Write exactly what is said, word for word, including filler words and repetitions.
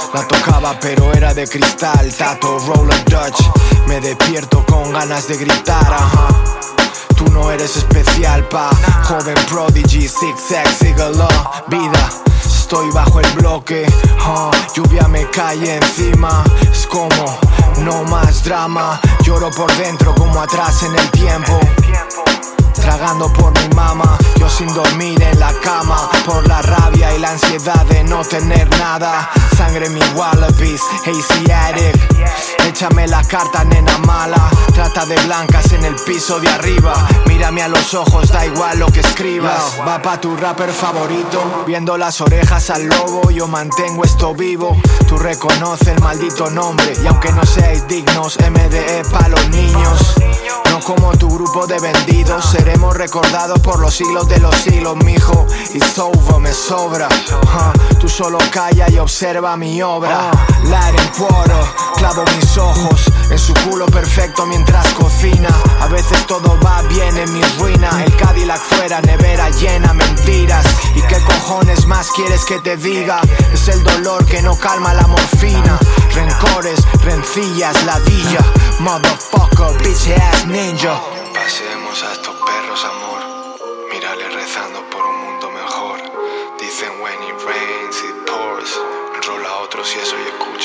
La tocaba pero era de cristal, Tato, Roller Dutch. Me despierto con ganas de gritar, ajá. Tú no eres especial, pa. Joven prodigy, zigzag, sigalo. Vida, estoy bajo el bloque, uh, lluvia me cae encima. Es como, no más drama. Lloro por dentro como atrás en el tiempo, tragando por mi mama, yo sin dormir en la cama, por la rabia y la ansiedad de no tener nada. Sangre en mi wallabies, Asiatic. Échame la carta, nena mala. Trata de blancas en el piso de arriba. Mírame a los ojos, da igual lo que escribas. Yo, va pa' tu rapper favorito, viendo las orejas al lobo. Yo mantengo esto vivo. Tú reconoce el maldito nombre, y aunque no seáis dignos, M D E pa' los niños. No como tu grupo de vendidos, seremos recordados por los siglos de los siglos, mijo. It's over, me sobra, uh, tú solo calla y observa mi obra. uh, Light and quarter, clavo mis ojos en su culo perfecto mientras cocina. A veces todo va bien en mi ruina. El Cadillac fuera, nevera llena, mentiras. ¿Y qué cojones más quieres que te diga? Es el dolor que no calma la morfina. Rencores, rencillas, ladilla. Motherfucker, bitch ass ninja. Pasemos a estos perros, amor. Mírale rezando por un mundo mejor. Dicen when it rains it pours. Enrola a otros y eso y escucha.